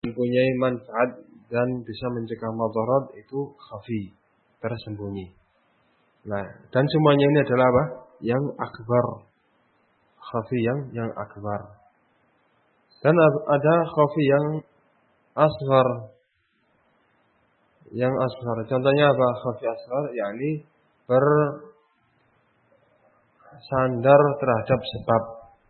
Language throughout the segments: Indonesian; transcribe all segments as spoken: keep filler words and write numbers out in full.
mempunyai manfaat dan bisa mencegah madarat itu khafi, tersembunyi. Nah, dan semuanya ini adalah apa? Yang akbar. Khafi yang yang akbar. Dan ada khafi yang asghar. Yang asghar. Contohnya apa? Khafi asghar yakni bersandar terhadap sebab.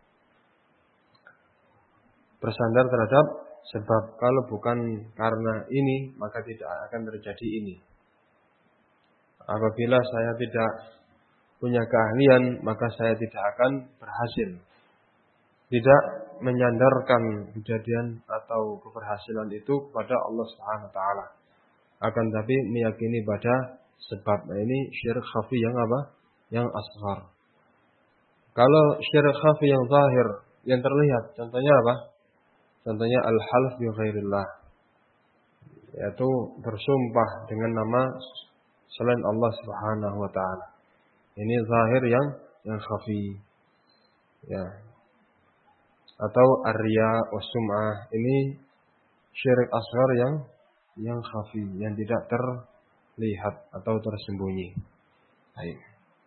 Bersandar terhadap sebab. Kalau bukan karena ini, maka tidak akan terjadi ini. Apabila saya tidak punya keahlian, maka saya tidak akan berhasil. Tidak menyandarkan kejadian atau keberhasilan itu kepada Allah Subhanahu wa taala. Akan tapi meyakini pada sebab. Nah, ini syirik khafi yang apa? Yang asghar. Kalau syirik khafi yang zahir, yang terlihat, contohnya apa? Contohnya al-half bi ghairillah. Yaitu bersumpah dengan nama selain Allah Subhanahu wa taala. Ini zahir yang yang khafi. Ya. Atau ar-riya was-sum'ah. Ini syirik asghar yang yang khafi, yang tidak terlihat atau tersembunyi. Baik.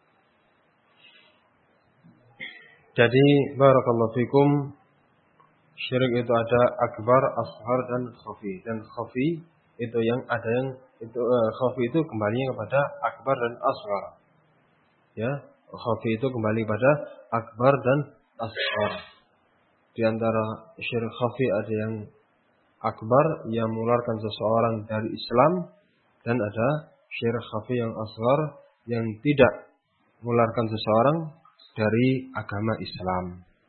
Jadi barakallahu fikum, syirik itu ada akbar, asghar dan khafi. Dan khafi itu yang ada yang itu uh, khafi itu kembali kepada akbar dan asghar. Ya, khafi itu kembali pada akbar dan asghar. Di antara syirik khafi ada yang akbar yang mengeluarkan seseorang dari Islam, dan ada syirik khafi yang asghar yang tidak mengeluarkan seseorang dari agama Islam.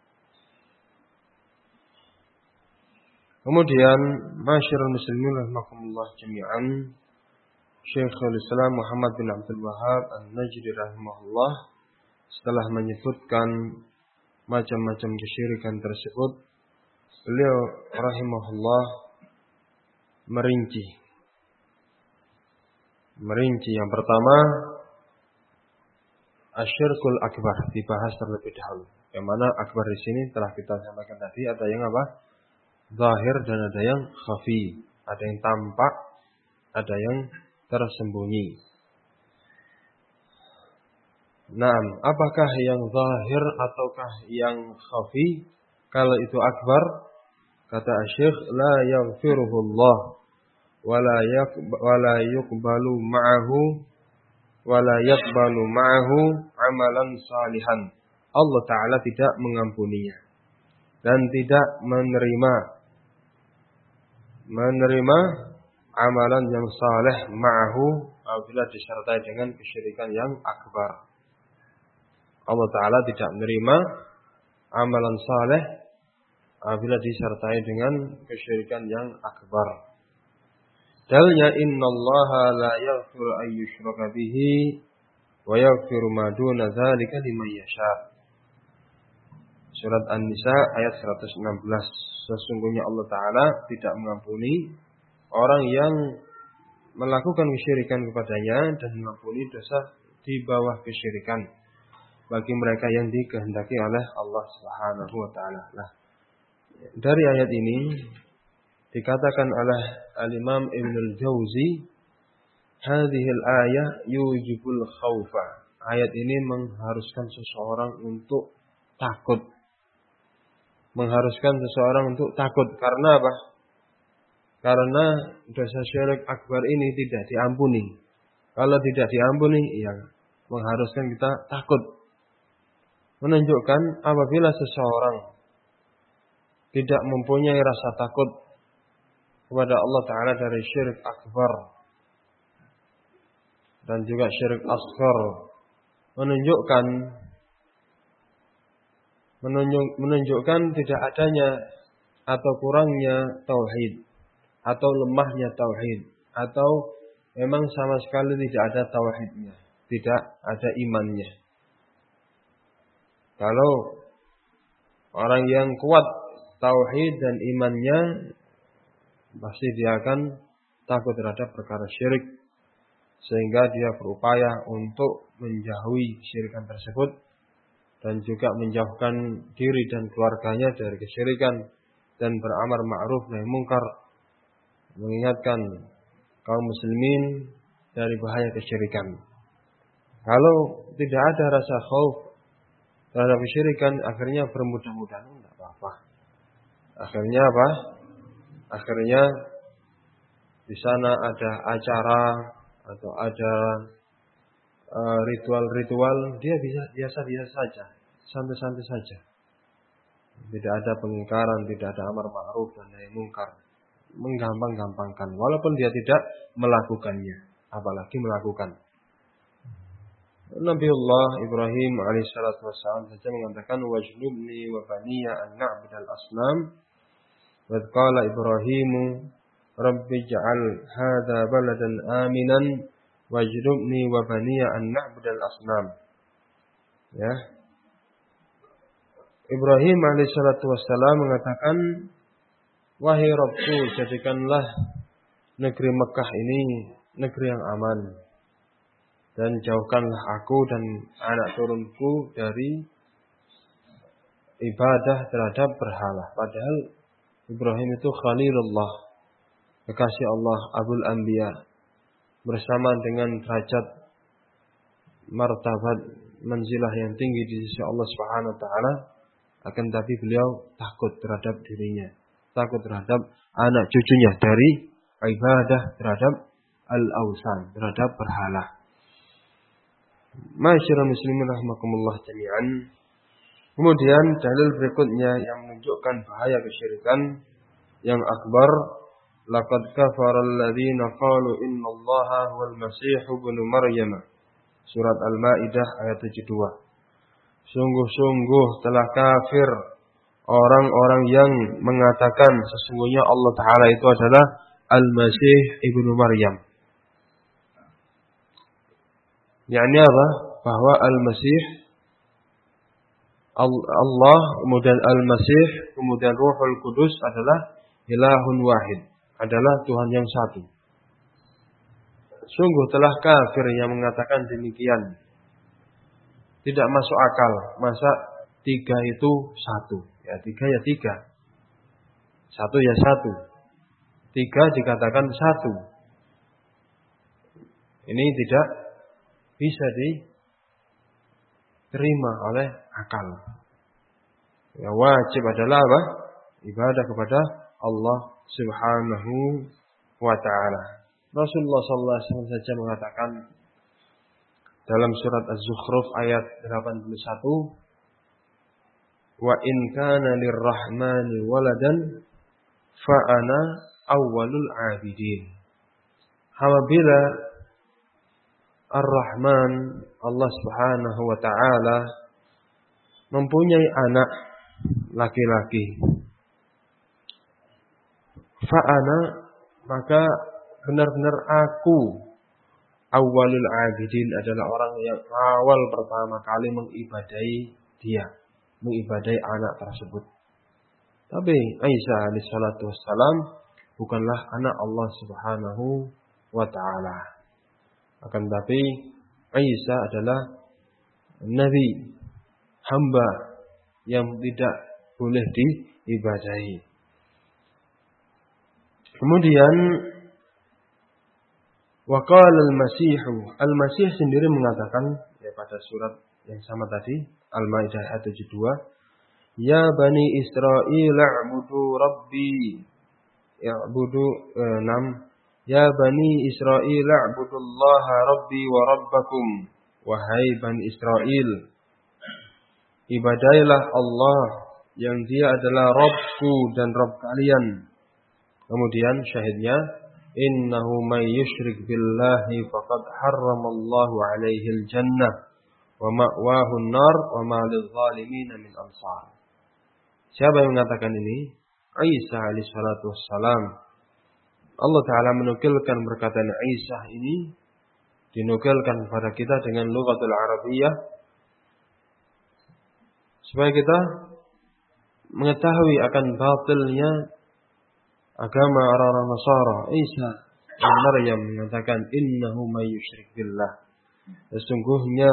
Kemudian masyarul muslimin rahimakumullah jami'an, Syekhul Islam Muhammad bin Abdul Wahhab An-Najdi rahimahullah setelah menyebutkan macam-macam kesyirikan tersebut, beliau rahimahullah merinci. Merinci yang pertama, asyirkul akbar, dibahas terlebih dahulu. Yang mana akbar di sini telah kita sampaikan tadi, ada yang apa? Zahir dan ada yang khafi. Ada yang tampak, ada yang tersembunyi. Nah, apakah yang zahir ataukah yang khafi? Kalau itu akbar, kata Syekh, la yaghfiruhullah wala yak wala yuqbalu ma'ahu wala yaqbalu ma'ahu amalan salihan. Allah taala tidak mengampuninya dan tidak menerima menerima amalan yang saleh ma'ahu apabila disertai dengan kesyirikan yang akbar. Allah taala tidak menerima amalan saleh apabila disertai dengan kesyirikan yang akbar. Dalilnya innallaha la yaghfiru an yushraka bihi wa yaghfiru ma duna dzalika liman yasha. Surat An-Nisa ayat seratus enam belas. Sesungguhnya Allah taala tidak mengampuni orang yang melakukan kesyirikan kepadanya dan mengampuni dosa di bawah kesyirikan bagi mereka yang dikehendaki oleh Allah Subhanahu wa taala. Nah, dari ayat ini dikatakan oleh Al-Imam Ibn Al-Jauzi, hadhil ayah yujibul khawfa. Ayat ini mengharuskan seseorang untuk takut. Mengharuskan seseorang untuk takut. Karena apa? Karena dosa syirik akbar ini tidak diampuni. Kalau tidak diampuni, ya mengharuskan kita takut. Menunjukkan apabila seseorang tidak mempunyai rasa takut kepada Allah Ta'ala dari syirik akbar dan juga syirik asghar, menunjukkan menunjuk, menunjukkan tidak adanya atau kurangnya tauhid atau lemahnya tauhid, atau memang sama sekali tidak ada tauhidnya, tidak ada imannya. Kalau orang yang kuat tauhid dan imannya, pasti dia akan takut terhadap perkara syirik, sehingga dia berupaya untuk menjauhi syirikan tersebut dan juga menjauhkan diri dan keluarganya dari kesyirikan dan beramal ma'ruf nahi mungkar mengingatkan kaum muslimin dari bahaya kesyirikan. Kalau tidak ada rasa khauf terhadap kesyirikan, akhirnya bermudah-mudahan tidak apa-apa. Akhirnya apa? Akhirnya di sana ada acara atau ada uh, ritual-ritual, dia bisa biasa-biasa saja, santai-santai saja. Tidak ada pengingkaran, tidak ada amar ma'ruf dan nahi mungkar. Menggampang-gampangkan, walaupun dia tidak melakukannya, apalagi melakukan. Nabiullah Ibrahim alaihissalatu wassalam saja mengatakan wajnubni wa baniya an na'budal asnam. Wa qala Ibrahim rabbi ja'al hadza baladan aminan wajnubni wa baniya an na'budal asnam. Ya. Ibrahim alaihissalatu wassalam mengatakan, wahai Rabbku, jadikanlah negeri Mekah ini negeri yang aman. Dan jauhkanlah aku dan anak turunku dari ibadah terhadap berhala. Padahal Ibrahim itu Khalilullah, kekasih Allah, Abul Anbiya, bersama dengan derajat martabat manzilah yang tinggi di sisi Allah Subhanahu wa taala. Akan tapi beliau takut terhadap dirinya, takut terhadap anak cucunya dari ibadah terhadap al-awsan, terhadap berhala. Ma'asyiral muslimin rahimakumullah jami'an. Kemudian dalil berikutnya yang menunjukkan bahaya kesyirikan yang akbar, laqad kafara alladziina qalu innallaha huwal masih ibnu maryam. Surat Al-Maidah ayat tujuh puluh dua. Sungguh-sungguh telah kafir orang-orang yang mengatakan sesungguhnya Allah Ta'ala itu adalah Al-Masih ibnu Maryam. Yakni apa? Bahwa Al-Masih Allah, kemudian Al-Masih, kemudian Ruhul Kudus adalah ilahun wahid, adalah Tuhan yang satu. Sungguh telah kafir yang mengatakan demikian. Tidak masuk akal. Masa tiga itu satu? Ya tiga ya tiga. Satu ya satu. Tiga dikatakan satu. Ini tidak bisa diterima oleh akal. Ya wajib adalah apa? Ibadah kepada Allah Subhanahu wa ta'ala. Rasulullah sallallahu alaihi wasallam saja mengatakan dalam surat Az-Zukhruf ayat delapan puluh satu, wa in kana lirrahmani waladan fa ana awwalul abidin. Apabila Ar-Rahman, Allah Subhanahu wa taala mempunyai anak laki-laki, fa ana, maka benar-benar aku awwalul abidin, adalah orang yang awal pertama kali mengibadai dia, mengibadai anak tersebut. Tapi Isa alaihissalatu wassalam bukanlah anak Allah Subhanahu wa ta'ala. Akan tapi Isa adalah nabi, hamba yang tidak boleh diibadahi. Kemudian wa qala al-Masih, al-Masih sendiri mengatakan ya pada surat yang sama tadi, Al-Maidah ayat tujuh puluh dua, ya bani Israil a'budu rabbi, ya'budu enam, ya bani Israil a'budullaha rabbi wa rabbakum, wahai bani Israel, ibadailah Allah yang dia adalah Rabbku dan Rabb kalian. Kemudian syahidnya, innahu may yusyrik billahi faqad harramallahu alaihi al-jannah wa ma'wahu an-nar wa ma lidh-dhalimin min ansar. Siapa yang mengatakan ini? Isa alaihi salatu wassalam. Allah Ta'ala menukilkan perkataan Isa ini, dinukilkan kepada kita dengan lughatul Arabiyyah, supaya kita mengetahui akan batilnya agama orang-orang Nasara. Isa dan Maryam mengatakan innahu may yusyrik billah. Sesungguhnya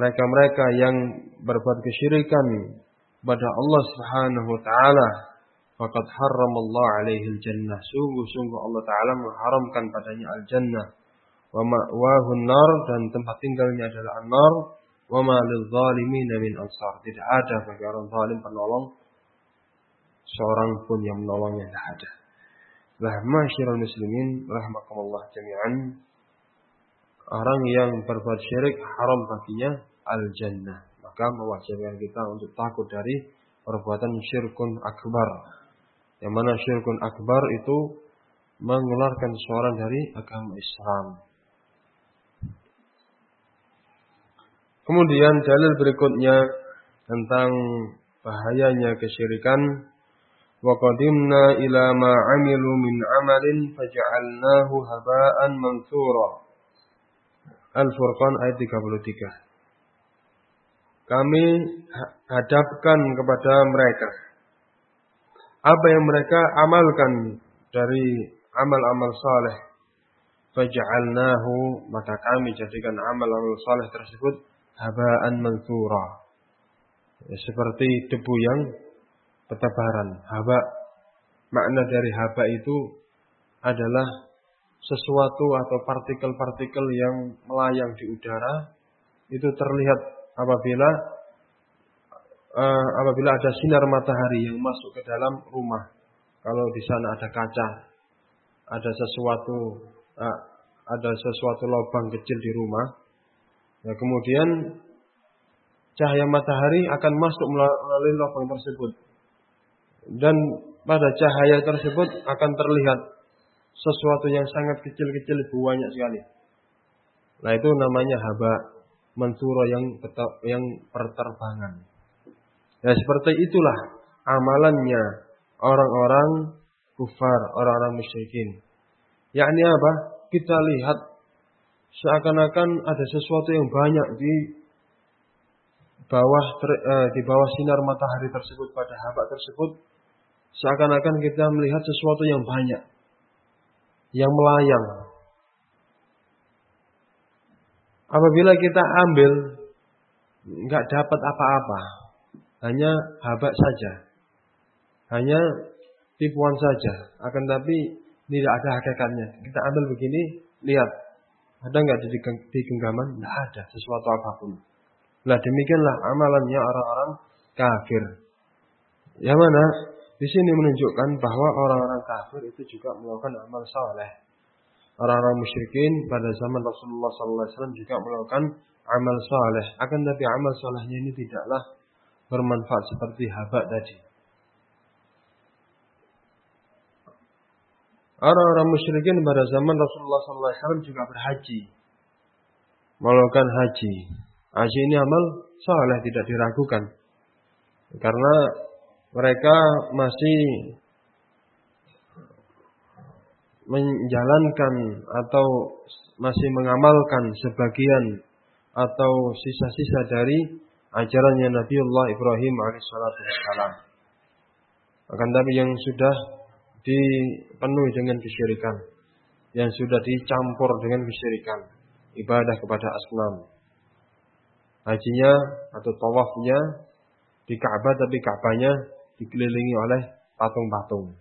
mereka-mereka yang berbuat kesyirikan pada Allah Subhanahu wa taala, faqad harramallahu alaihi al-jannah. Sungguh-sungguh Allah Ta'ala mengharamkan padanya al-jannah. Wa ma'wahu an-nar, dan tempat tinggalnya adalah an-nar. Wa ma lidh-dhalimina min ansar. Tidak ada bagi orang zalim penolong. Seorang pun yang menolongnya tidak ada. Lah masyarul muslimin rahimakumullah jami'an. Orang yang berbuat syirik haram baginya al-jannah. Maka mewajibkan kita untuk takut dari perbuatan syirkun akbar. Yang mana syirkun akbar itu mengeluarkan seorang dari agama Islam. Kemudian dalil berikutnya tentang bahayanya kesyirikan. Wa qadimna ila ma 'amilu min 'amalin faj'alnahu haba'an mansura. Al-Furqan ayat tiga puluh tiga. Kami hadapkan kepada mereka apa yang mereka amalkan dari amal-amal saleh. Faj'alnahu, maka kami jadikan amal-amal saleh tersebut haba'an mansura. Ya, seperti debu yang bertebaran. Haba, makna dari haba itu adalah sesuatu atau partikel-partikel yang melayang di udara. Itu terlihat apabila uh, apabila ada sinar matahari yang masuk ke dalam rumah. Kalau di sana ada kaca, ada sesuatu uh, ada sesuatu lubang kecil di rumah, ya kemudian cahaya matahari akan masuk melalui lubang tersebut. Dan pada cahaya tersebut akan terlihat sesuatu yang sangat kecil-kecil, banyak sekali. Nah itu namanya haba mansura, yang yang berterbangan. Ya seperti itulah amalannya orang-orang kufar, orang-orang musyrikin. Yakni apa? Kita lihat seakan-akan ada sesuatu yang banyak di bawah eh, di bawah sinar matahari tersebut, pada haba tersebut. Seakan-akan kita melihat sesuatu yang banyak, yang melayang. Apabila kita ambil, nggak dapat apa-apa, hanya haba saja, hanya tipuan saja. Akan tapi tidak ada hakikatnya. Kita ambil begini, lihat, ada nggak di, di genggaman? Nggak ada sesuatu apapun. Nah demikianlah amalannya orang-orang kafir. Yang mana di sini menunjukkan bahwa orang-orang kafir itu juga melakukan amal saleh. Orang-orang musyrikin pada zaman Rasulullah sallallahu alaihi wasallam juga melakukan amal saleh. Akan tapi amal salehnya ini tidaklah bermanfaat seperti haba tadi. Orang-orang musyrikin pada zaman Rasulullah sallallahu alaihi wasallam juga berhaji, melakukan haji. Haji ini amal saleh, tidak diragukan. Karena mereka masih menjalankan atau masih mengamalkan sebagian atau sisa-sisa dari ajarannya Nabiullah Ibrahim alaihissalatu wassalam. Akan tapi yang sudah dipenuhi dengan kesyirikan, yang sudah dicampur dengan kesyirikan, ibadah kepada asnam. Hajinya atau tawafnya di Ka'bah, tapi Ka'bahnya dikelilingi oleh patung-patung.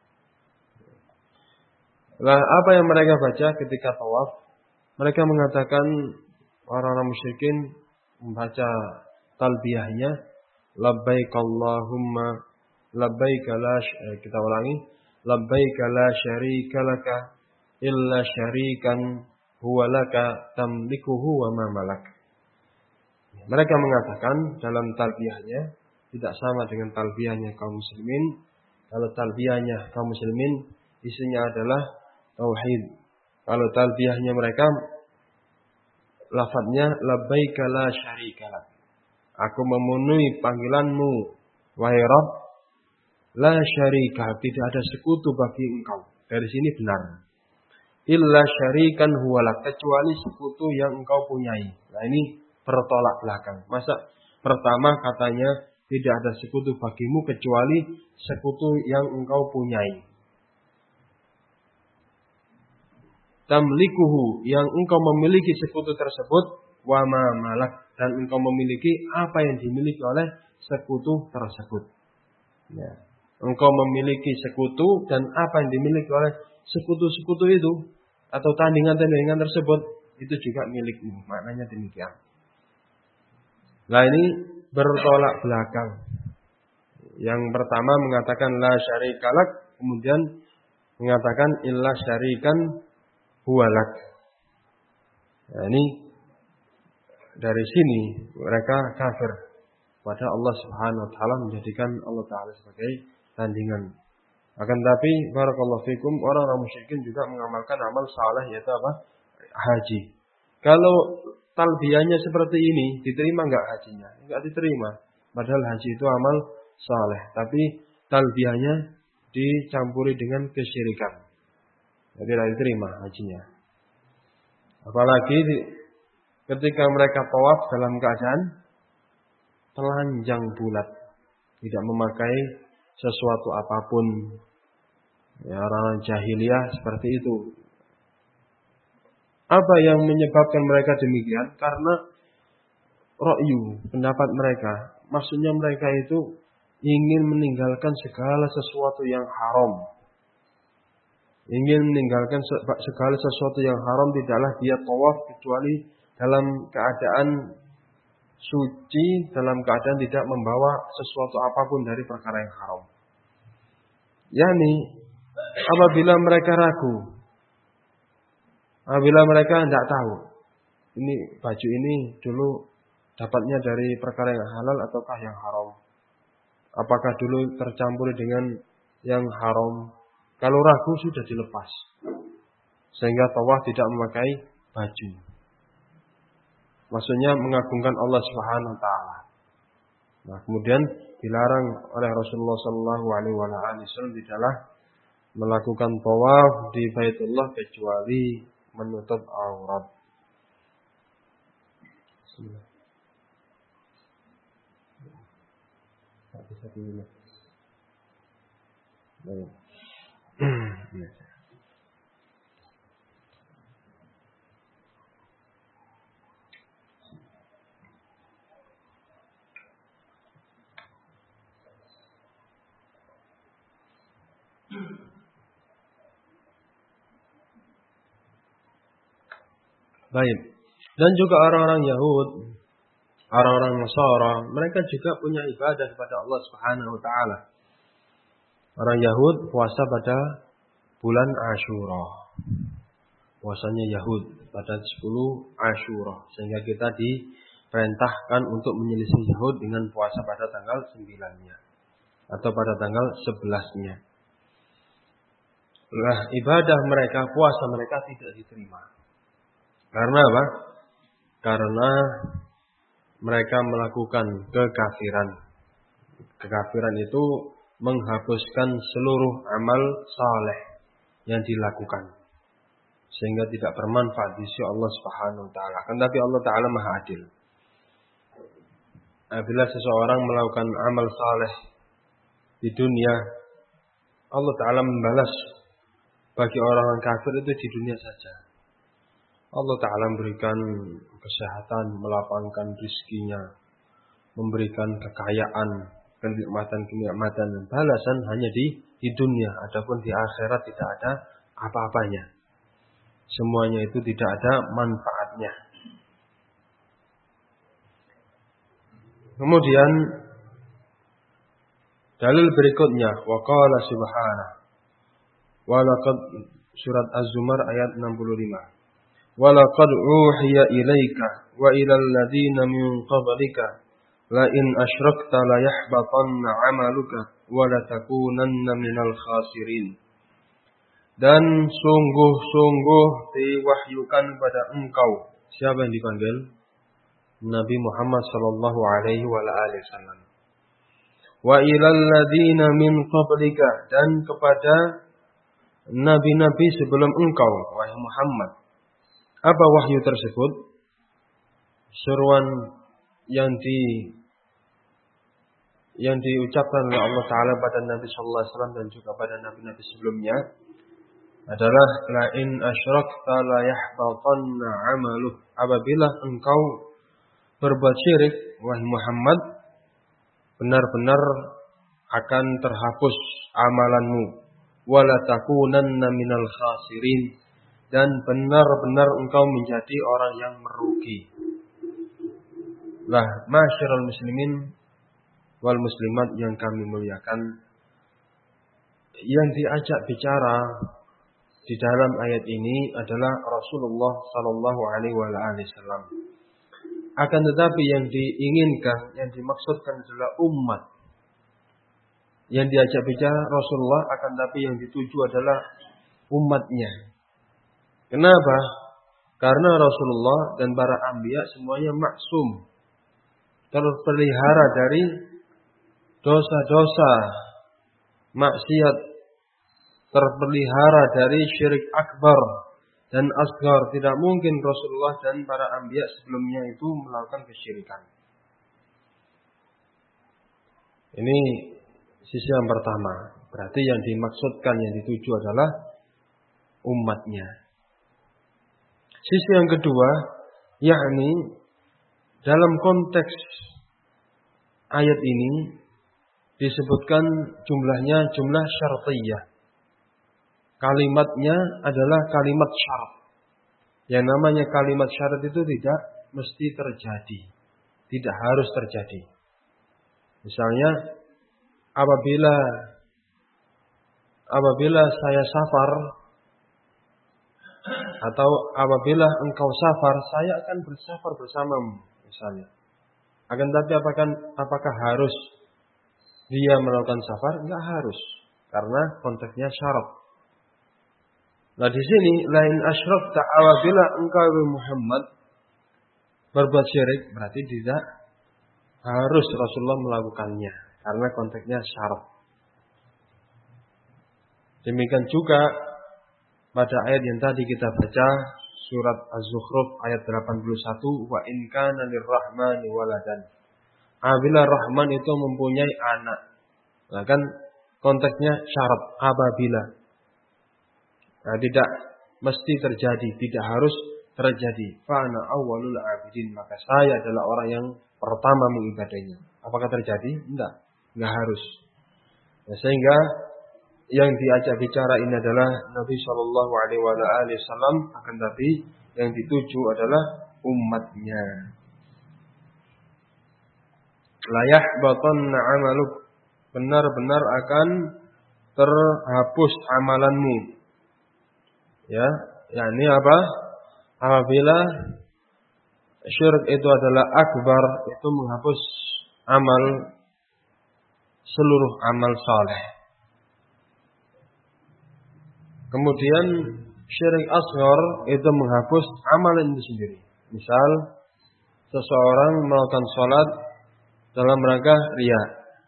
Lah apa yang mereka baca ketika tawaf? Mereka mengatakan, orang-orang musyrikin membaca talbiyahnya, labbaik Allahumma labbaik la eh, kita ulangi, labbaik la syarika laka illa syarikan huwa laka tamlikuhu wa ma malak. Mereka mengatakan dalam talbiyahnya tidak sama dengan talbiyahnya kaum muslimin. Kalau talbiyahnya kaum muslimin isinya adalah tauhid. Kalau talbiyahnya mereka lafadznya labbaika la syarika lak. Aku memenuhi panggilanmu wahai Rabb, la syarika, tidak ada sekutu bagi engkau. Dari sini benar. Illa syarikan huwalak, kecuali sekutu yang engkau punyai. Nah ini bertolak belakang. Masa pertama katanya tidak ada sekutu bagimu kecuali sekutu yang engkau punyai. Tamlikuhu, yang engkau memiliki sekutu tersebut, wa ma malak, dan engkau memiliki apa yang dimiliki oleh sekutu tersebut. Ya. engkau memiliki sekutu dan apa yang dimiliki oleh sekutu-sekutu itu atau tandingan-tandingan tersebut itu juga milikmu. Maknanya demikian. Nah ini bertolak belakang. Yang pertama mengatakan la syarikalak, kemudian mengatakan illa syarikan huwalak. Nah ini dari sini mereka kafir pada Allah Subhanahu wa taala, menjadikan Allah taala sebagai tandingan. Akan tapi barakallahu fikum, orang-orang musyrikin juga mengamalkan amal saleh, yaitu apa? Haji. Kalau talbiyahnya seperti ini, diterima enggak hajinya? Enggak diterima. Padahal haji itu amal saleh, tapi talbiyahnya dicampuri dengan kesyirikan. Jadi tidak diterima hajinya. Apalagi ketika mereka tawaf dalam keadaan telanjang bulat, tidak memakai sesuatu apapun. Ya, orang jahiliyah seperti itu. Apa yang menyebabkan mereka demikian? Karena ra'yu, pendapat mereka. Maksudnya mereka itu ingin meninggalkan segala sesuatu yang haram. Ingin meninggalkan segala sesuatu yang haram, tidaklah dia tawaf kecuali dalam keadaan suci, dalam keadaan tidak membawa sesuatu apapun dari perkara yang haram. Yani apabila mereka ragu, apabila mereka tidak tahu, ini baju ini dulu dapatnya dari perkara yang halal ataukah yang haram, apakah dulu tercampur dengan yang haram. Kalau ragu sudah dilepas, sehingga tawaf tidak memakai baju. Maksudnya mengagungkan Allah Subhanahu wa taala. Nah, kemudian dilarang oleh Rasulullah sallallahu alaihi wasallam tidaklah melakukan tawaf di Baitullah kecuali menutup aurat. Bismillah. Baik. Dan juga orang-orang Yahud, orang-orang Nasara, mereka juga punya ibadah kepada Allah Subhanahu wa taala. Orang Yahud puasa pada bulan Asyura. Puasanya Yahud pada sepuluh Asyura, sehingga kita diperintahkan untuk menyelisih Yahud dengan puasa pada tanggal sembilan-nya atau pada tanggal sebelas-nya. Nah, ibadah mereka, puasa mereka tidak diterima. Karena apa? Karena mereka melakukan kekafiran. Kekafiran itu menghapuskan seluruh amal saleh yang dilakukan, sehingga tidak bermanfaat di sisi Allah Subhanahu wa taala. Tetapi Allah taala Maha Adil. Apabila seseorang melakukan amal saleh di dunia, Allah taala membalas bagi orang-orang kafir itu di dunia saja. Allah taala memberikan kesehatan, melapangkan rizkinya, memberikan kekayaan, kenikmatan-kenikmatan dan balasan hanya di di dunia. Adapun di akhirat tidak ada apa-apanya. Semuanya itu tidak ada manfaatnya. Kemudian dalil berikutnya, wa qala subhanahu wa laqad, surat Az-Zumar ayat enam puluh lima. Wa laqad uhiya ilaika wa ilal ladzina min qablika la in asyrakta la yahbatanna 'amaluka wa la takunanna minal khasirin. Dan sungguh-sungguh diwahyukan pada engkau. Siapa yang dipanggil? Nabi Muhammad sallallahu alaihi wasallam. Wa ilal ladzina min qablika, dan kepada nabi-nabi sebelum engkau, wahai Muhammad. Apa wahyu tersebut? Seruan yang di yang diucapkan oleh Allah Taala pada Nabi Sallallahu Alaihi Wasallam dan juga pada nabi-nabi sebelumnya adalah la in asyrakta la yahbatanna 'amaluh. Apabila engkau berbuat syirik, wahai Muhammad, benar-benar akan terhapus amalanmu. Wala takunanna minal khasirin, dan benar-benar engkau menjadi orang yang merugi. Lah, ma'asyiral muslimin wal muslimat yang kami muliakan, yang diajak bicara di dalam ayat ini adalah Rasulullah sallallahu alaihi wasallam. Akan tetapi yang diinginkan, yang dimaksudkan adalah umat. Yang diajak bicara Rasulullah, akan tetapi yang dituju adalah umatnya. Kenapa? Karena Rasulullah dan para anbiya semuanya maksum, terpelihara dari dosa-dosa, maksiat, terpelihara dari syirik akbar dan asghar. Tidak mungkin Rasulullah dan para anbiya sebelumnya itu melakukan kesyirikan. Ini sisi yang pertama. Berarti yang dimaksudkan, yang dituju adalah umatnya. Sisi yang kedua, yakni dalam konteks ayat ini disebutkan jumlahnya jumlah syartiyah. Kalimatnya adalah kalimat syarat. Yang namanya kalimat syarat itu tidak mesti terjadi. Tidak harus terjadi. Misalnya, apabila apabila saya safar, atau apabila engkau safar, saya akan bersafar bersamamu, misalnya. Akan tetapi apakah, apakah harus dia melakukan safar? Enggak harus, karena konteksnya syarat. Nah di sini lain asyrakta, apabila engkau Muhammad berbuat syirik, berarti tidak harus Rasulullah melakukannya, karena konteksnya syarat. Demikian juga pada ayat yang tadi kita baca, surat Az-Zukhruf ayat delapan puluh satu, wa in kana lirrahmani waladan. Apabila Rahman itu mempunyai anak. Nah kan konteksnya syarat, apabila. Nah, tidak mesti terjadi, tidak harus terjadi. Fa ana awwalul abidin, maka saya adalah orang yang pertama mengibadainya. Apakah terjadi? Enggak, enggak harus. Nah, sehingga yang diajak bicara ini adalah Nabi Shallallahu Alaihi Wasallam, akan tapi yang dituju adalah umatnya. Layah batanna amaluk, benar-benar akan terhapus amalanmu. Ya, yakni apa? Apabila syirik itu adalah akbar, itu menghapus amal, seluruh amal saleh. Kemudian syirik asghar itu menghapus amalan itu sendiri. Misal seseorang melakukan sholat dalam rangka riya,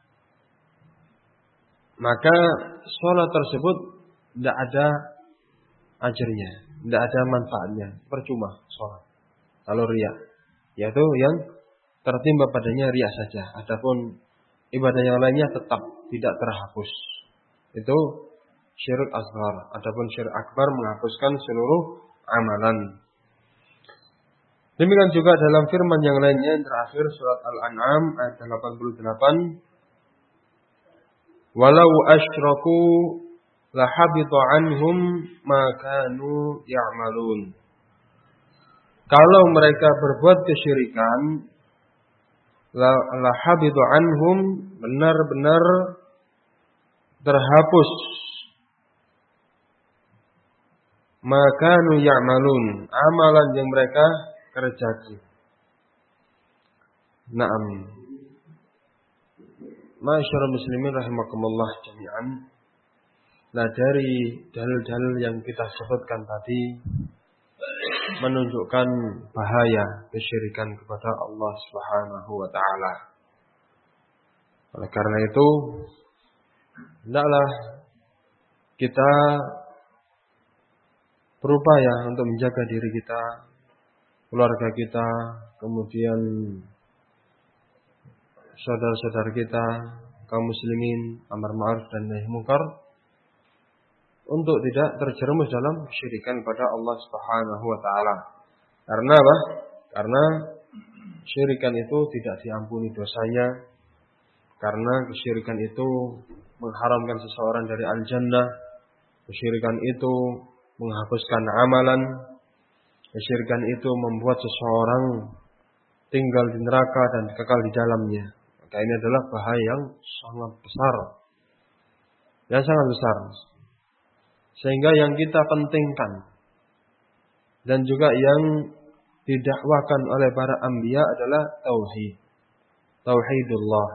maka sholat tersebut tidak ada ajarnya, tidak ada manfaatnya, percuma sholat kalau riya, yaitu yang tertimpa padanya riya saja. Adapun ibadah yang lainnya tetap tidak terhapus. Itu syirik asghar. Adapun syirik akbar menghapuskan seluruh amalan. Demikian juga dalam firman yang lainnya yang terakhir surat Al-An'am ayat delapan puluh delapan. Walau asyraku lahabita anhum ma kanu ya'malun. Kalau mereka berbuat kesyirikan, lahabita anhum, benar-benar terhapus makanu ya'malun, amalan yang mereka kerjakan. Naam. Ma'asyiral muslimin rahimakumullah jami'an. Nah, dari dalil-dalil yang kita sebutkan tadi menunjukkan bahaya kesyirikan kepada Allah Subhanahu wa taala. Oleh karena itu, hendaklah kita berupaya untuk menjaga diri kita, keluarga kita, kemudian saudara-saudara kita, kaum muslimin, amar ma'ruf dan nahi munkar, untuk tidak terjerumus dalam kesyirikan kepada Allah Subhanahu wa taala. Karena apa? Karena syirikan itu tidak diampuni dosanya. Karena kesyirikan itu mengharamkan seseorang dari al-jannah. Kesyirikan itu menghapuskan amalan. Kesyirikan itu membuat seseorang tinggal di neraka dan kekal di dalamnya. Maka ini adalah bahaya yang sangat besar. Yang sangat besar. Sehingga yang kita pentingkan dan juga yang didakwakan oleh para anbiya adalah tauhid. Tauhidullah.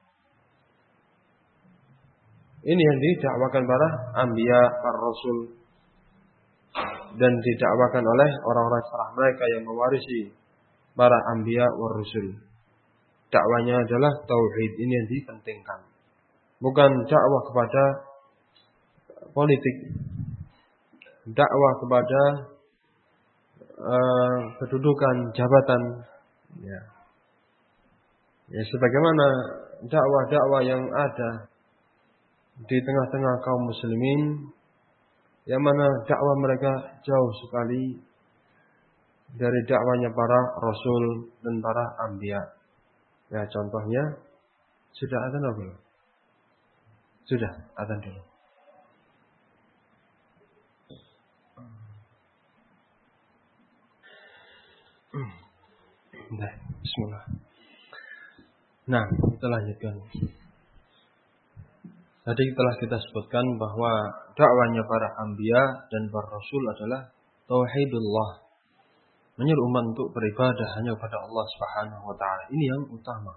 Ini yang didakwakan para anbiya, para rasul, dan didakwakan oleh orang-orang setelah mereka yang mewarisi para anbiya wa rasul. Dakwanya adalah tauhid. Ini yang dipentingkan. Bukan dakwah kepada politik, dakwah kepada uh, kedudukan, jabatan. Ya. Ya, sebagaimana dakwah-dakwah yang ada di tengah-tengah kaum muslimin, yang mana dakwah mereka jauh sekali dari dakwanya para rasul dan para anbiya. Ya, contohnya sudah adzan apa belum? Sudah adzan dulu. Nah, bismillah. Nah, kita lanjutkan. Tadi telah kita sebutkan bahwa dakwanya para anbiya dan para rasul adalah tauhidullah. Menyuruh umat untuk beribadah hanya kepada Allah Subhanahu wa taala. Ini yang utama.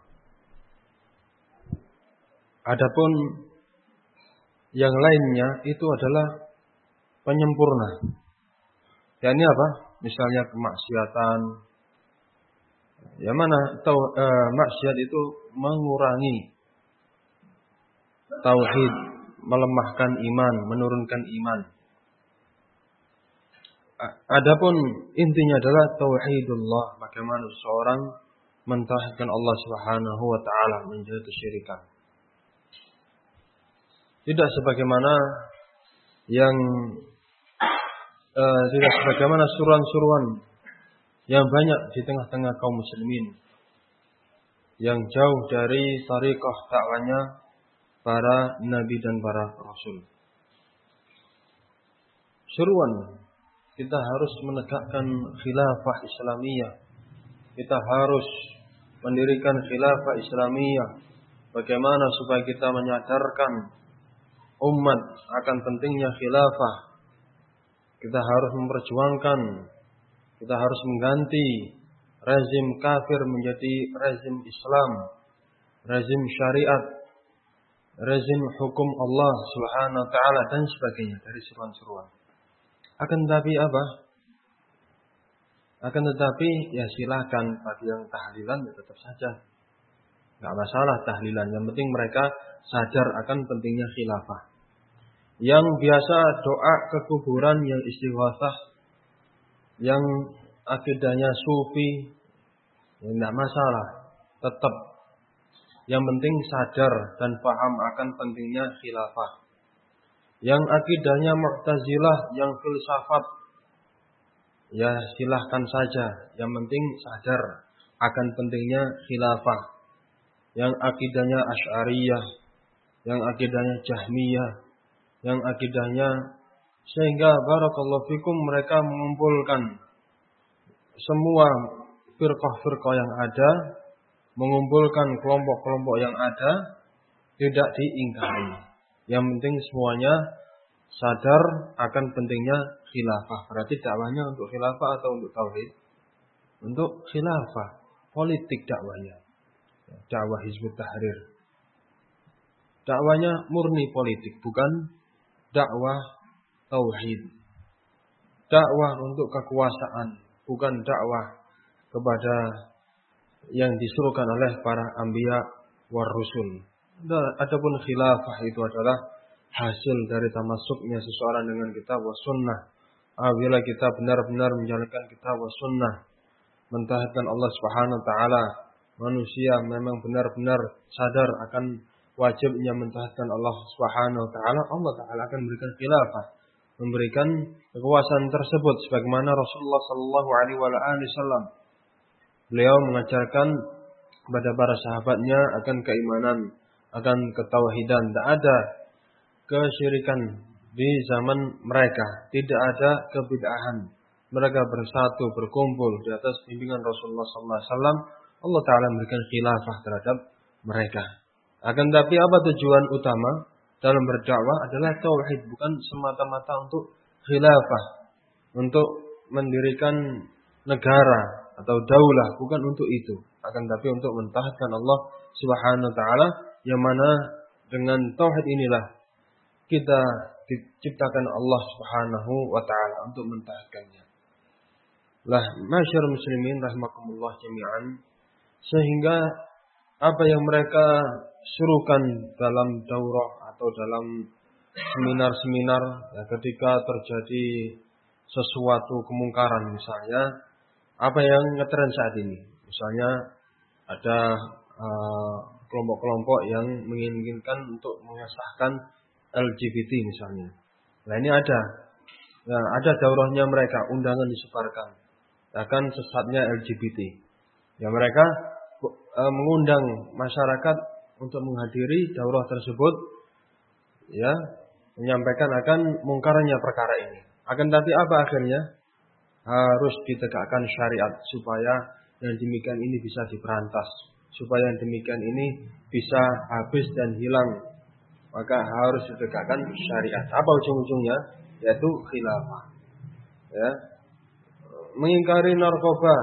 Adapun yang lainnya itu adalah penyempurna. Ya, ini apa? Misalnya kemaksiatan. Yang mana tahu eh, maksiat itu mengurangi tauhid, melemahkan iman, menurunkan iman. Adapun intinya adalah tauhidullah, bagaimana seorang mentauhidkan Allah Subhanahu wa taala, menjauhi kesyirikan. Tidak sebagaimana yang uh, tidak sebagaimana suruhan-suruhan yang banyak di tengah-tengah kaum muslimin yang jauh dari tariqah dakwanya para nabi dan para rasul. Seruan kita harus menegakkan khilafah Islamiyah. Kita harus mendirikan khilafah Islamiyah. Bagaimana supaya kita menyadarkan umat akan pentingnya khilafah. Kita harus memperjuangkan, kita harus mengganti rezim kafir menjadi rezim Islam, rezim syariat, rezim hukum Allah Subhanahu wa taala dan sebagainya dari seruan-seruan. Akan tetapi apa? Akan tetapi ya silakan bagi yang tahlilan ya tetap saja. Enggak masalah tahlilan, yang penting mereka sadar akan pentingnya khilafah. Yang biasa doa ke kuburan, yang istighosah, yang akidahnya sufi, ya enggak masalah. Tetap yang penting sadar dan paham akan pentingnya khilafah. Yang akidahnya Mu'tazilah, yang filsafat, ya silahkan saja. Yang penting sadar akan pentingnya khilafah. Yang akidahnya Asy'ariyah, yang akidahnya Jahmiyah, yang akidahnya, sehingga barakallahu fikum mereka mengumpulkan semua firqah-firqah yang ada, mengumpulkan kelompok-kelompok yang ada, tidak diingkari. Yang penting semuanya sadar akan pentingnya khilafah. Berarti dakwahnya untuk khilafah atau untuk tauhid? Untuk khilafah. Politik dakwahnya. Dakwah Hizbut Tahrir. Dakwahnya murni politik. Bukan dakwah tauhid. Dakwah untuk kekuasaan. Bukan dakwah kepada yang disuruhkan oleh para anbiya war rusul. Adapun khilafah itu adalah hasil dari tamasuknya seseorang dengan kitab wa sunnah. Apabila kita benar-benar menjalankan kitab wa sunnah, mentauhidkan Allah Subhanahu wa taala, manusia memang benar-benar sadar akan wajibnya mentauhidkan Allah Subhanahu wa taala, Allah taala akan memberikan khilafah, memberikan kekuasaan tersebut sebagaimana Rasulullah sallallahu alaihi wasallam. Beliau mengajarkan kepada para sahabatnya akan keimanan, akan ketauhidan, tidak ada kesyirikan di zaman mereka, tidak ada kebid'ahan. Mereka bersatu, berkumpul di atas bimbingan Rasulullah sallallahu alaihi wasallam. Allah Ta'ala memberikan khilafah terhadap mereka. Akan tapi apa tujuan utama dalam berdakwah adalah tauhid, bukan semata-mata untuk khilafah, untuk mendirikan negara atau daulah, bukan untuk itu. Akan tapi untuk mentauhidkan Allah Subhanahu wa taala, yang mana dengan tauhid inilah kita diciptakan Allah Subhanahu wa taala untuk mentauhidkannya. Lah, masyarakat muslimin rahimakumullah jami'an, sehingga apa yang mereka suruhkan dalam daurah atau dalam seminar-seminar, ya, ketika terjadi sesuatu kemungkaran misalnya, apa yang ngetren saat ini, misalnya ada uh, kelompok-kelompok yang menginginkan untuk mengesahkan L G B T misalnya. Nah ini ada, ya, ada daurahnya mereka, undangan disebarkan, akan sesatnya L G B T. Ya mereka uh, mengundang masyarakat untuk menghadiri daurah tersebut, ya, menyampaikan akan mungkarnya perkara ini. Akan tapi apa akhirnya? Harus ditegakkan syariat supaya yang demikian ini bisa diberantas, supaya yang demikian ini bisa habis dan hilang. Maka harus ditegakkan syariat. Apa ujung-ujungnya? Yaitu khilafah. Ya. Mengingkari narkoba,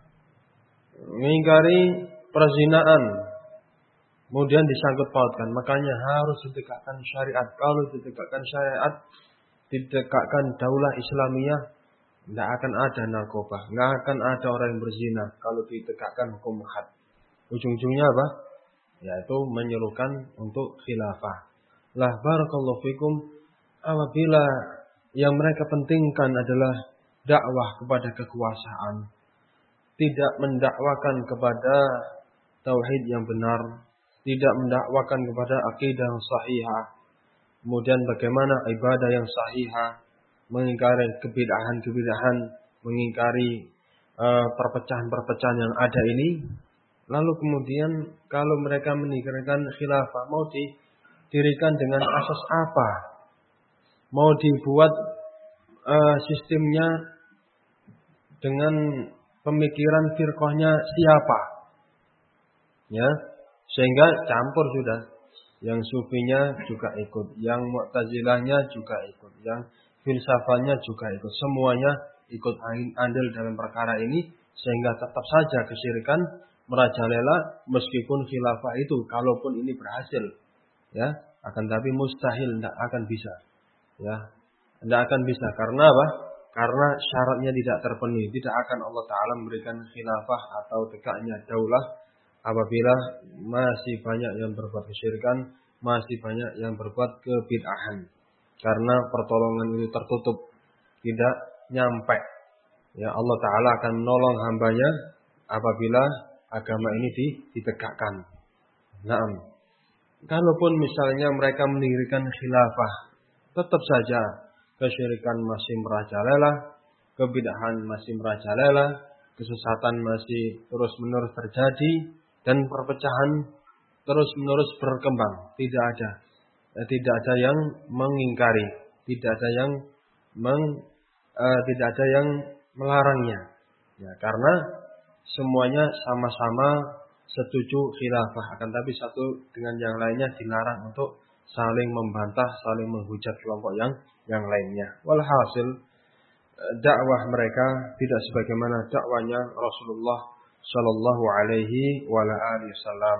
mengingkari perzinaan, kemudian disangkut pautkan. Makanya harus ditegakkan syariat. Kalau ditegakkan syariat, ditegakkan daulah Islamiyah, tidak akan ada narkoba, tidak akan ada orang yang berzina kalau ditegakkan hukum had. Ujung-ujungnya apa? Yaitu menyerukan untuk khilafah. Lah barakallahu fikum, apabila yang mereka pentingkan adalah dakwah kepada kekuasaan, tidak mendakwakan kepada tauhid yang benar, tidak mendakwakan kepada akidah yang sahihah, kemudian bagaimana ibadah yang sahihah, mengingkari kebid'ahan-kebid'ahan, mengingkari uh, perpecahan-perpecahan yang ada ini. Lalu kemudian kalau mereka meninggalkan khilafah, mau didirikan dengan asas apa? Mau dibuat uh, sistemnya dengan pemikiran firqahnya siapa? Ya, sehingga campur sudah. Yang sufinya juga ikut, yang mu'tazilahnya juga ikut, yang filsafatnya juga ikut, semuanya ikut andil dalam perkara ini, sehingga tetap saja kesyirikan merajalela meskipun khilafah itu kalaupun ini berhasil, ya, akan tapi mustahil, tidak akan bisa, ya, tidak akan bisa. Karena apa? Karena syaratnya tidak terpenuhi. Tidak akan Allah Ta'ala memberikan khilafah atau tegaknya daulah apabila masih banyak yang berbuat kesyirikan, masih banyak yang berbuat kebid'ahan. Karena pertolongan itu tertutup, tidak nyampe. Ya, Allah Ta'ala akan menolong hambanya apabila agama ini ditegakkan. Naam. Kalaupun misalnya mereka mendirikan khilafah, tetap saja kesyirikan masih merajalela, kebid'ahan masih merajalela, kesesatan masih terus-menerus terjadi, dan perpecahan terus-menerus berkembang. Tidak ada. Tidak ada yang mengingkari, tidak ada yang meng, uh, tidak ada yang melarangnya. Ya, karena semuanya sama-sama setuju khilafah, akan tapi satu dengan yang lainnya dilarang untuk saling membantah, saling menghujat kelompok yang yang lainnya. Walhasil dakwah mereka tidak sebagaimana dakwanya Rasulullah Shallallahu Alaihi Wasallam.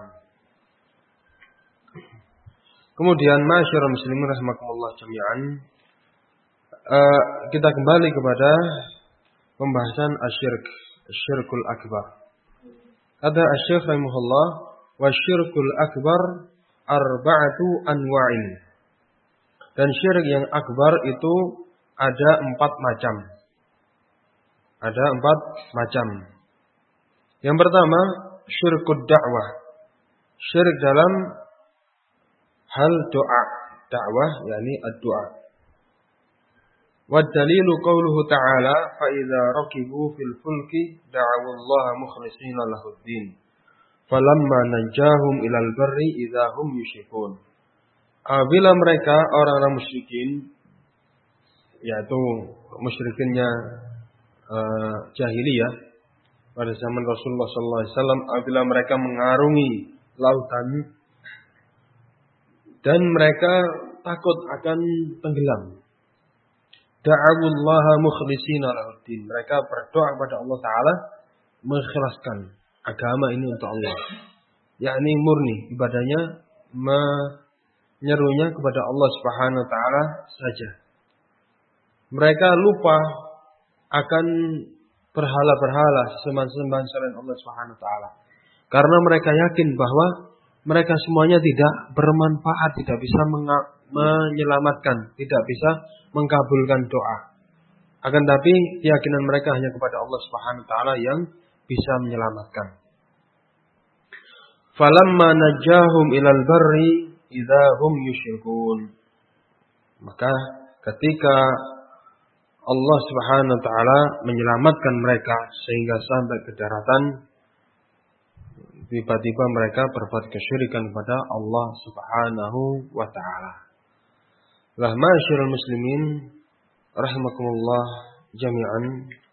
Kemudian masyarakat muslimin rahimakumullah jami'an, uh, kita kembali kepada pembahasan asyirk, asyirkul akbar. Kata Asy-Syaikh rahimahullah, wasyirkul akbar arba'atu anwa'in. Dan syirik yang akbar itu ada empat macam. Ada empat macam. Yang pertama, syirkud dakwah. Syirik dalam hal doa, dakwah yakni ad-doa. Wad dalilu qauluhu ta'ala fa idza raqibu fil fulki da'u Allah mukhlishina lahud din falamma najahum ilal barri idza hum yusyrikun. Apabila mereka orang-orang musyrikin, yaitu musyrikinnya uh, jahiliyah pada zaman Rasulullah sallallahu alaihi wasallam, apabila mereka mengarungi lautan dan mereka takut akan tenggelam, da'awullaha mukhlishina lahuddin. Mereka berdoa kepada Allah Ta'ala mengikhlaskan agama ini untuk Allah, yakni murni ibadahnya, menyerunya kepada Allah Subhanahu Wa Ta'ala saja. Mereka lupa akan berhala-berhala, sembahan-sembahan selain Allah Subhanahu Wa Ta'ala, karena mereka yakin bahwa mereka semuanya tidak bermanfaat, tidak bisa menyelamatkan, tidak bisa mengkabulkan doa. Akan tapi keyakinan mereka hanya kepada Allah Subhanahu Wa Ta'ala yang bisa menyelamatkan. Falamma najahum ilal barri idza hum yusyrikun. Maka ketika Allah Subhanahu Wa Ta'ala menyelamatkan mereka sehingga sampai ke daratan, tiba-tiba mereka berbuat kesyirikan kepada Allah Subhanahu Wa Ta'ala. Lah ma'asyiral muslimin rahimakumullah jami'an.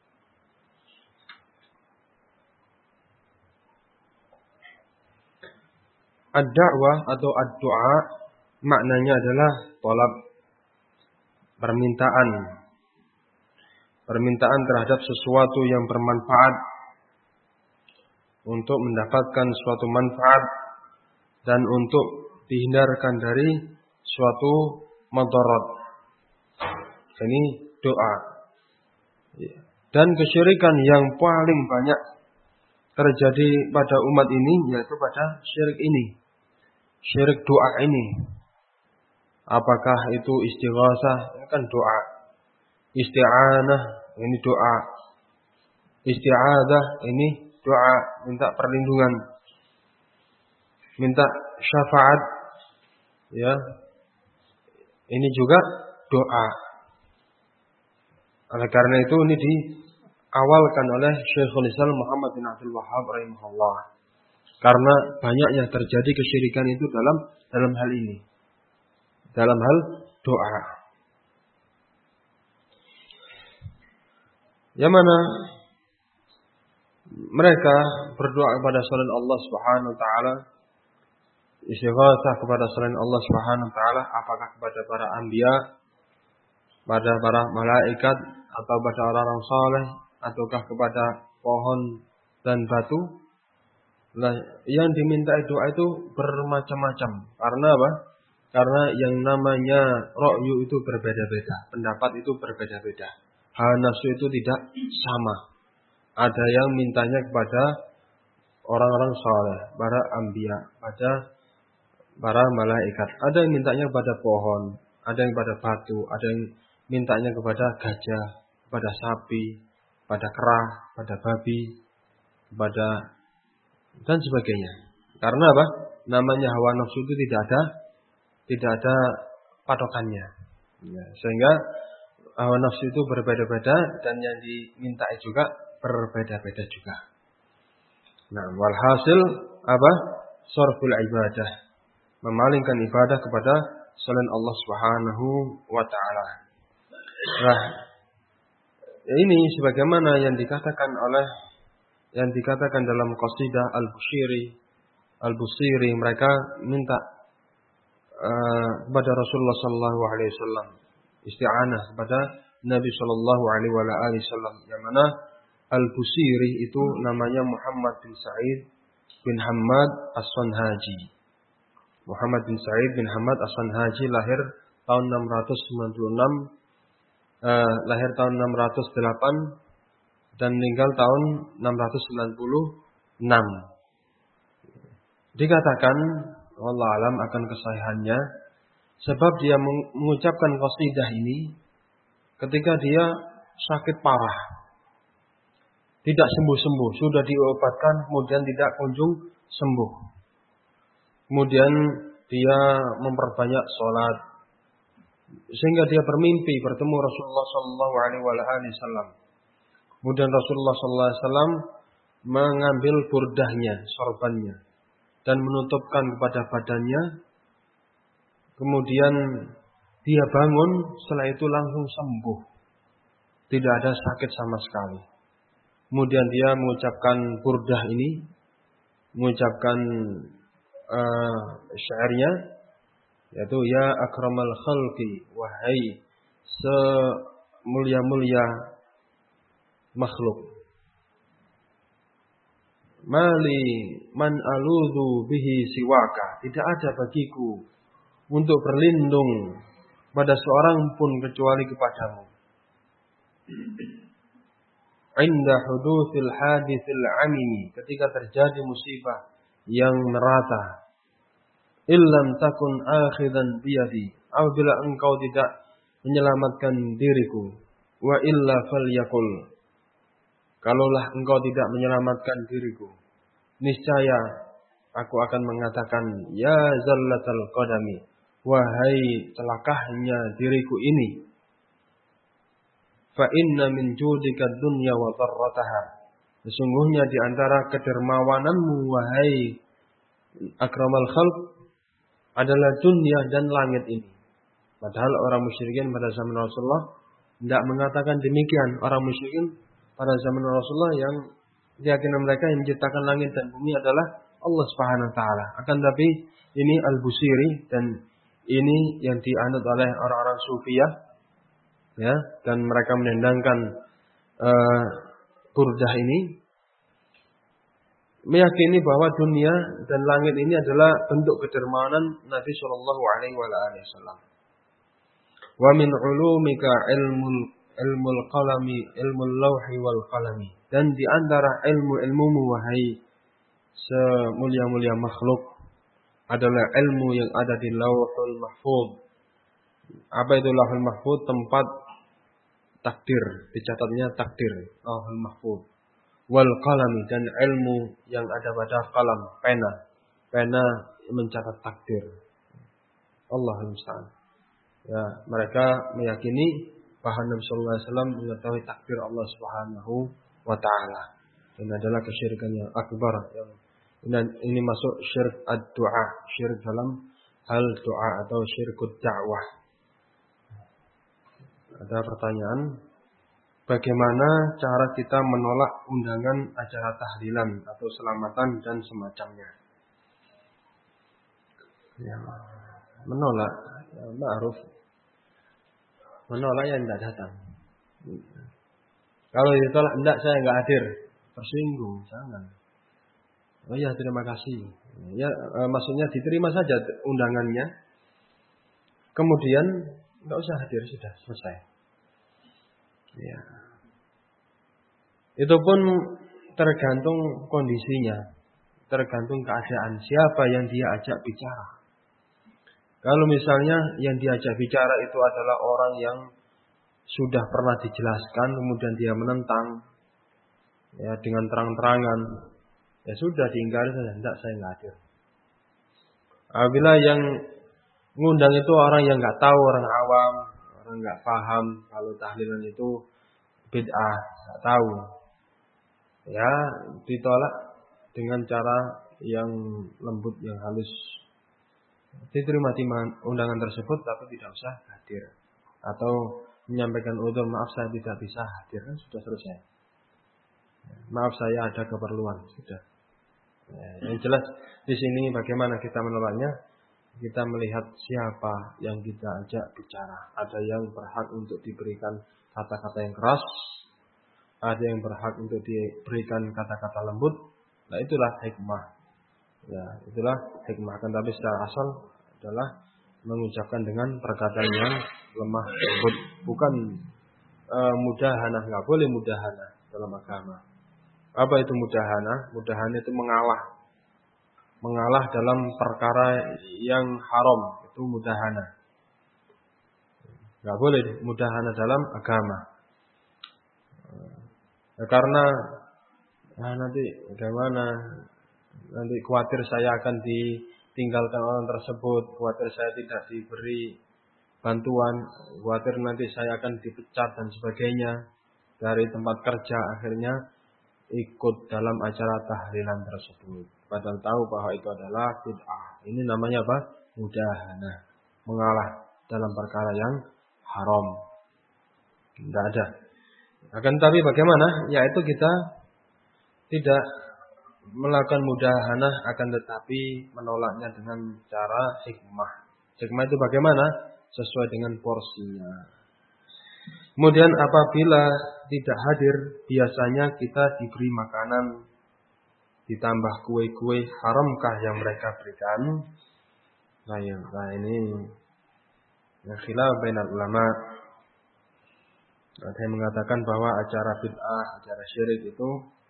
Ad-da'wah atau ad-du'a maknanya adalah tolab, permintaan. Permintaan terhadap sesuatu yang bermanfaat untuk mendapatkan suatu manfaat dan untuk dihindarkan dari suatu madarat. Ini doa. Dan kesyirikan yang paling banyak terjadi pada umat ini yaitu pada syirik ini. Syirik doa ini. Apakah itu istighasah? Ini kan doa. Isti'anah, ini doa. Isti'adah, ini doa. Minta perlindungan. Minta syafaat. Ya. Ini juga doa. Oleh karena itu ini diawalkan oleh Syekhul Islam Muhammad bin Abdul Wahhab rahimahullah. Karena banyaknya terjadi kesyirikan itu dalam dalam hal ini. Dalam hal doa. Yang mana mereka berdoa kepada selain Allah Subhanahu Wa Ta'ala, istighatsah kepada selain Allah Subhanahu Wa Ta'ala, apakah kepada para anbiya, pada para malaikat, atau pada orang-orang saleh, ataukah kepada pohon dan batu. Nah, yang diminta doa itu bermacam-macam. Karena apa? Karena yang namanya ra'yu itu berbeda-beda, pendapat itu berbeda-beda, hawa nafsu itu tidak sama. Ada yang mintanya kepada orang-orang saleh, para anbiya, pada para malaikat. Ada yang mintanya kepada pohon, ada yang kepada batu, ada yang mintanya kepada gajah, kepada sapi, pada kera, pada babi, kepada dan sebagainya. Karena apa? Namanya hawa nafsu itu tidak ada tidak ada patokannya. Ya, sehingga hawa nafsu itu berbeda-beda dan yang dimintai juga berbeda-beda juga. Nah, walhasil apa? Sarful ibadah, memalingkan ibadah kepada selain Allah Subhanahu Wa Ta'ala. Nah, ini sebagaimana yang dikatakan oleh yang dikatakan dalam qasidah Al-Bushiri, Al-Busiri, mereka minta uh, kepada Rasulullah sallallahu alaihi wasallam isti'anah kepada Nabi sallallahu alaihi wasallam, yang mana Al-Busiri itu namanya Muhammad bin Sa'id bin Hamad As-Sanhaji. Muhammad bin Sa'id bin Hamad As-Sanhaji lahir tahun enam ratus sembilan puluh enam, uh, lahir tahun enam ratus delapan dan meninggal tahun enam ratus sembilan puluh enam. Dikatakan wallah alam akan kesahihannya sebab dia mengucapkan qasidah ini ketika dia sakit parah, tidak sembuh-sembuh, sudah diobatkan kemudian tidak kunjung sembuh. Kemudian dia memperbanyak sholat sehingga dia bermimpi bertemu Rasulullah Sallallahu Alaihi Wasallam. Kemudian Rasulullah Sallallahu Alaihi Wasallam mengambil burdahnya, sorbannya, dan menutupkan kepada badannya. Kemudian dia bangun, setelah itu langsung sembuh. Tidak ada sakit sama sekali. Kemudian dia mengucapkan burdah ini, mengucapkan uh, syairnya, yaitu ya akramal khalqi, wahai semulia-mulia makhluk. Mali man aludhu bihi siwaka. Tidak ada bagiku untuk berlindung pada seorang pun kecuali kepadamu. Inda hudutsil haditsil amimi. Ketika terjadi musibah yang merata. Illam takun akhidan biyadi. Apabila engkau tidak menyelamatkan diriku. Wa illa falyakul. Kalaulah engkau tidak menyelamatkan diriku, niscaya aku akan mengatakan, ya zallatal qadami, wahai celakahnya diriku ini. Fa inna min judika dunya wa dharrataha. Sesungguhnya di antara kedermawananmu, wahai akramal khalq, adalah dunia dan langit ini. Padahal orang musyrikin pada zaman Rasulullah tidak mengatakan demikian. Orang musyrikin pada zaman Rasulullah yang keyakinan mereka yang menciptakan langit dan bumi adalah Allah Subhanahu wa taala. Akan tapi ini Al-Busiri dan ini yang dianut oleh orang-orang Sufiyah, ya, dan mereka menendangkan uh, burdah ini, meyakini bahwa dunia dan langit ini adalah bentuk kedermawanan Nabi Shallallahu Alaihi Wasallam. Wa min ulumika ilmul ilmul qalami, ilmul lauhi wal qalami. Dan di antara ilmu-ilmumu, wahai semulia-mulia makhluk, adalah ilmu yang ada di Lauhul Mahfuz. Apa itu Lauhul Mahfuz? Tempat takdir, dicatatnya takdir, Lauhul Mahfuz. Wal qalami, dan ilmu yang ada pada qalam, pena. Pena mencatat takdir. Allahul musta'an. Ya, mereka meyakini bahwa Nabi sallallahu alaihi wasallam mengetahui takdir Allah Subhanahu wa taala. Ini adalah kesyirikan yang akbar, yang dan ini masuk syirik ad-du'a, syirik dalam hal doa atau syirkut dakwah. Ada pertanyaan, bagaimana cara kita menolak undangan acara tahlilan atau selamatan dan semacamnya? Ya, menolak, ya, ma'ruf. Menolak yang tidak datang. Kalau ditolak, enggak, saya enggak hadir, tersinggung, jangan. Oh ya, terima kasih. Ya, e, maksudnya diterima saja undangannya. Kemudian enggak usah hadir, sudah selesai. Ya. Itu pun tergantung kondisinya, tergantung keadaan siapa yang dia ajak bicara. Kalau misalnya yang diajak bicara itu adalah orang yang sudah pernah dijelaskan, kemudian dia menentang, ya, dengan terang-terangan, ya sudah diingkari saja, tidak, saya nggak hadir. Apabila yang ngundang itu orang yang nggak tahu, orang awam, orang nggak paham kalau tahlilan itu bid'ah, nggak tahu, ya ditolak dengan cara yang lembut, yang halus. Diterima undangan tersebut tapi tidak usah hadir, atau menyampaikan udzur, maaf saya tidak bisa hadir, kan sudah selesai. Maaf saya ada keperluan, sudah. Ya, yang jelas di sini bagaimana kita menolaknya, kita melihat siapa yang kita ajak bicara. Ada yang berhak untuk diberikan kata-kata yang keras, ada yang berhak untuk diberikan kata-kata lembut. Nah itulah hikmah. Ya, itulah hikmah. Kan tapi secara asal adalah mengucapkan dengan perkataan yang lemah lembut, bukan e, mudahana. Nggak boleh mudahana dalam agama. Apa itu mudahana? Mudahana itu mengalah, mengalah dalam perkara yang haram, itu mudahana. Nggak boleh mudahana dalam agama. Ya, karena nah, nanti bagaimana? Nanti khawatir saya akan ditinggalkan orang tersebut, khawatir saya tidak diberi bantuan, khawatir nanti saya akan dipecat dan sebagainya dari tempat kerja, akhirnya ikut dalam acara tahlilan tersebut. padahal tahu bahwa itu adalah bid'ah. Ini namanya apa? Mudahanah, mengalah dalam perkara yang haram. Tidak ada. Akan tapi bagaimana? Yaitu kita tidak melakukan mudahanah, akan tetapi menolaknya dengan cara hikmah. Hikmah itu bagaimana? Sesuai dengan porsinya. Kemudian apabila tidak hadir, biasanya kita diberi makanan, ditambah kue-kue, haramkah yang mereka berikan? Nah, ya, nah ini ya, khilaf bainal ulama. Ada yang mengatakan bahwa acara bid'ah, acara syirik itu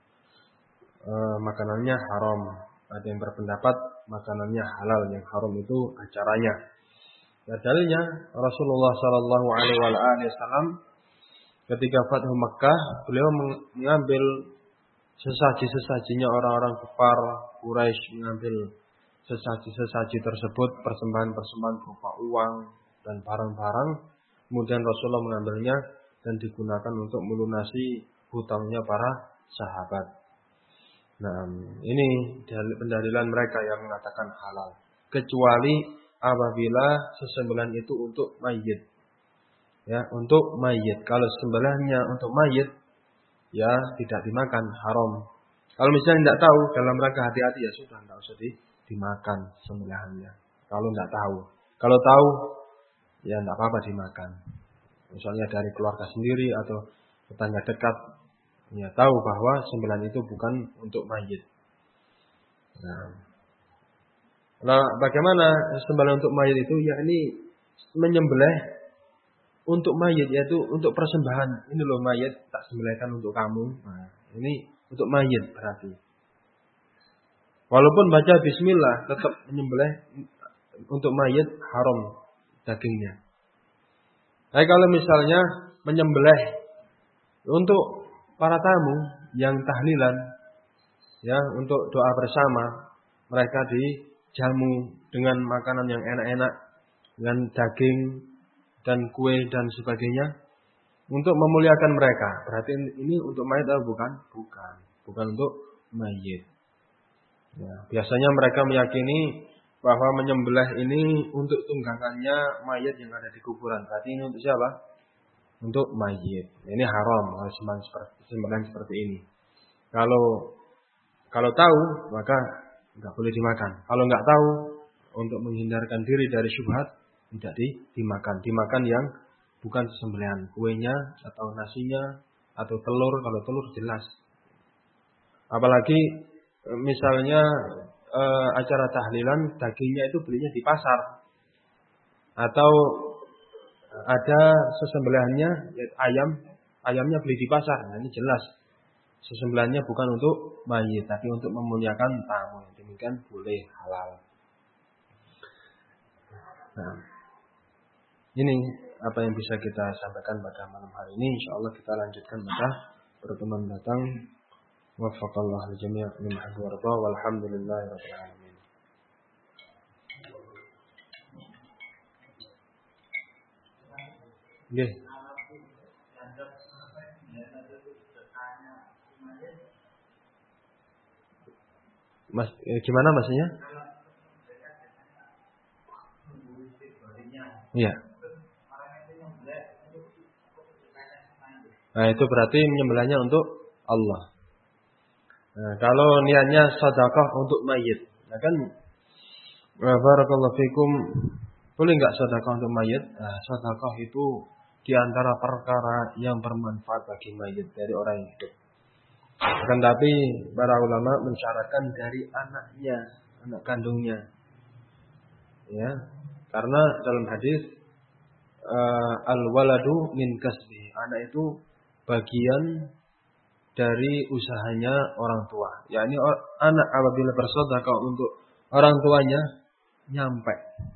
e, makanannya haram. Ada yang berpendapat makanannya halal, yang haram itu acaranya. Dan dalilnya Rasulullah Shallallahu Alaihi Wasallam ketika Fathu Makkah, beliau mengambil sesaji-sesajinya orang-orang kafir Quraisy, mengambil sesaji-sesaji tersebut, persembahan-persembahan berupa uang dan barang-barang. Kemudian Rasulullah mengambilnya dan digunakan untuk melunasi hutangnya para sahabat. Nah, ini pendalilan mereka yang mengatakan halal. Kecuali apabila sesembelihan itu untuk mayit. Ya, untuk mayit. Kalau sembelihannya untuk mayit, ya tidak dimakan, haram. Kalau misalnya tidak tahu, dalam rangka hati-hati, ya sudah, tidak usah dimakan sembelihannya. Kalau tidak tahu. Kalau tahu, ya tidak apa-apa dimakan. Misalnya dari keluarga sendiri atau tetangga dekat, ya tahu bahwa sembelihan itu bukan untuk mayit. Nah, nah bagaimana sembelihan untuk mayit itu? Ya ini menyembelih untuk mayit, yaitu untuk persembahan. Ini loh mayit, tak sembelihkan untuk kamu. Nah, ini untuk mayit berarti. Walaupun baca bismillah, tetap menyembelih untuk mayit haram dagingnya. Nah, kalau misalnya menyembelih untuk para tamu yang tahlilan, ya untuk doa bersama, mereka dijamu dengan makanan yang enak-enak, dengan daging dan kue dan sebagainya, untuk memuliakan mereka. Berarti ini untuk mayit atau bukan? Bukan, bukan untuk mayit. Ya, biasanya mereka meyakini bahwa menyembelih ini untuk tunggangannya mayit yang ada di kuburan. Berarti ini untuk siapa? Untuk mayit. Ini haram sembelihan seperti ini. Kalau kalau tahu maka nggak boleh dimakan. Kalau nggak tahu, untuk menghindarkan diri dari syubhat, tidak dimakan. Dimakan yang bukan sembelihan, kuenya atau nasinya atau telur. Kalau telur jelas. Apalagi misalnya e, acara tahlilan, dagingnya itu belinya di pasar. Atau ada sesembelihannya, ayam, ayamnya beli di pasar. Nah, ini jelas. Sesembelihannya bukan untuk mayit, tapi untuk memuliakan tamu. Demikian boleh, halal. Nah, ini apa yang bisa kita sampaikan pada malam hari ini. InsyaAllah kita lanjutkan pada pertemuan datang. Waffaqallahu al-jami' min haqqi wa ridha walhamdulillahi rabbil alamin. Nggih. Mas, eh, gimana maksudnya? Iya. Nah, itu berarti menyembelihnya untuk Allah. Nah, kalau niatnya sedekah untuk mayit, nah kan barakallahu fikum, boleh enggak sedekah untuk mayit? Nah, sedekah itu di antara perkara yang bermanfaat bagi mayit dari orang yang hidup. Akan tapi para ulama mensyaratkan dari anaknya, anak kandungnya. Ya, karena dalam hadis uh, al-waladu min kasbi, anak itu bagian dari usahanya orang tua. Yakni anak apabila bersedekah untuk orang tuanya, nyampe.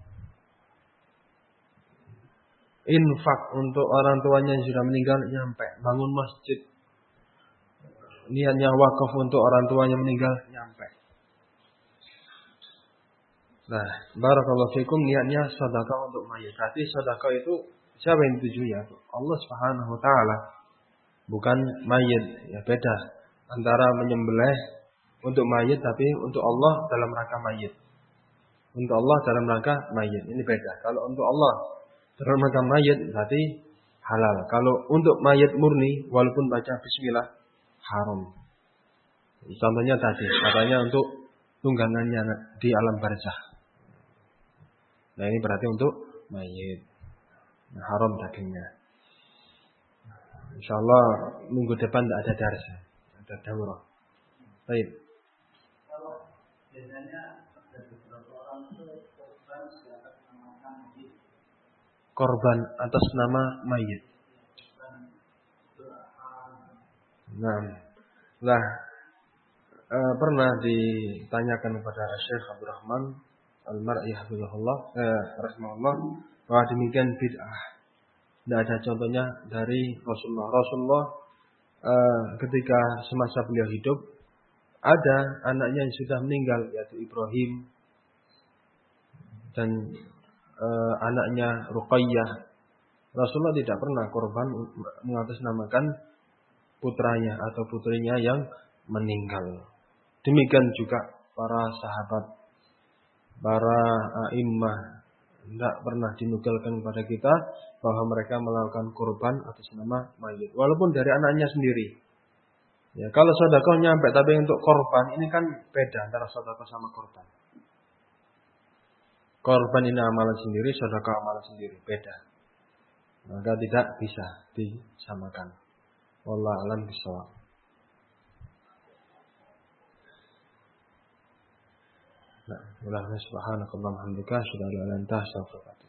Infak untuk orang tuanya yang sudah meninggal, nyampe. Bangun masjid, niatnya wakaf untuk orang tuanya meninggal, nyampe. Nah, barakallahu fikum, niatnya sedekah untuk mayit. Berarti sedekah itu siapa yang dituju ya? Allah Subhanahu wa taala. Bukan mayit, ya beda antara menyembelih untuk mayit, tapi untuk Allah dalam rangka mayit. Untuk Allah dalam rangka mayit. Ini beda. Kalau untuk Allah dalam rangka mayit berarti halal. Kalau untuk mayit murni walaupun baca bismillah haram. Contohnya tadi, katanya untuk tunggangannya di alam barzakh. Nah, ini berarti untuk mayit. Nah, haram dagingnya. Insyaallah minggu depan tidak ada dars, ada daurah. Baik. Kalau biasanya ada beberapa orang itu korban silakan menamakan mayit. Korban atas nama mayit. Nah, lah e, pernah ditanyakan kepada Syekh Abdurrahman Al-Mar'i hafizahullah, eh, rahimahullah, bahwa demikian bid'ah. Tidak ada contohnya dari Rasulullah. Rasulullah e, ketika semasa beliau hidup ada anaknya yang sudah meninggal, yaitu Ibrahim, dan e, anaknya Ruqayyah. Rasulullah tidak pernah korban mengatasnamakan putranya atau putrinya yang meninggal. Demikian juga para sahabat, para a'immah, tidak pernah dinukilkan kepada kita bahwa mereka melakukan korban atas nama mayit, walaupun dari anaknya sendiri. Ya, kalau sedekah nyampe, tapi untuk korban ini kan beda antara sedekah sama korban. Korban ini amalan sendiri, sedekah amalan sendiri, beda. Maka tidak bisa disamakan. Wallahu a'lam bishawab. Nah, subhanakallahumma wa bihamdika asyhadu an la ilaha illa anta astaghfiruka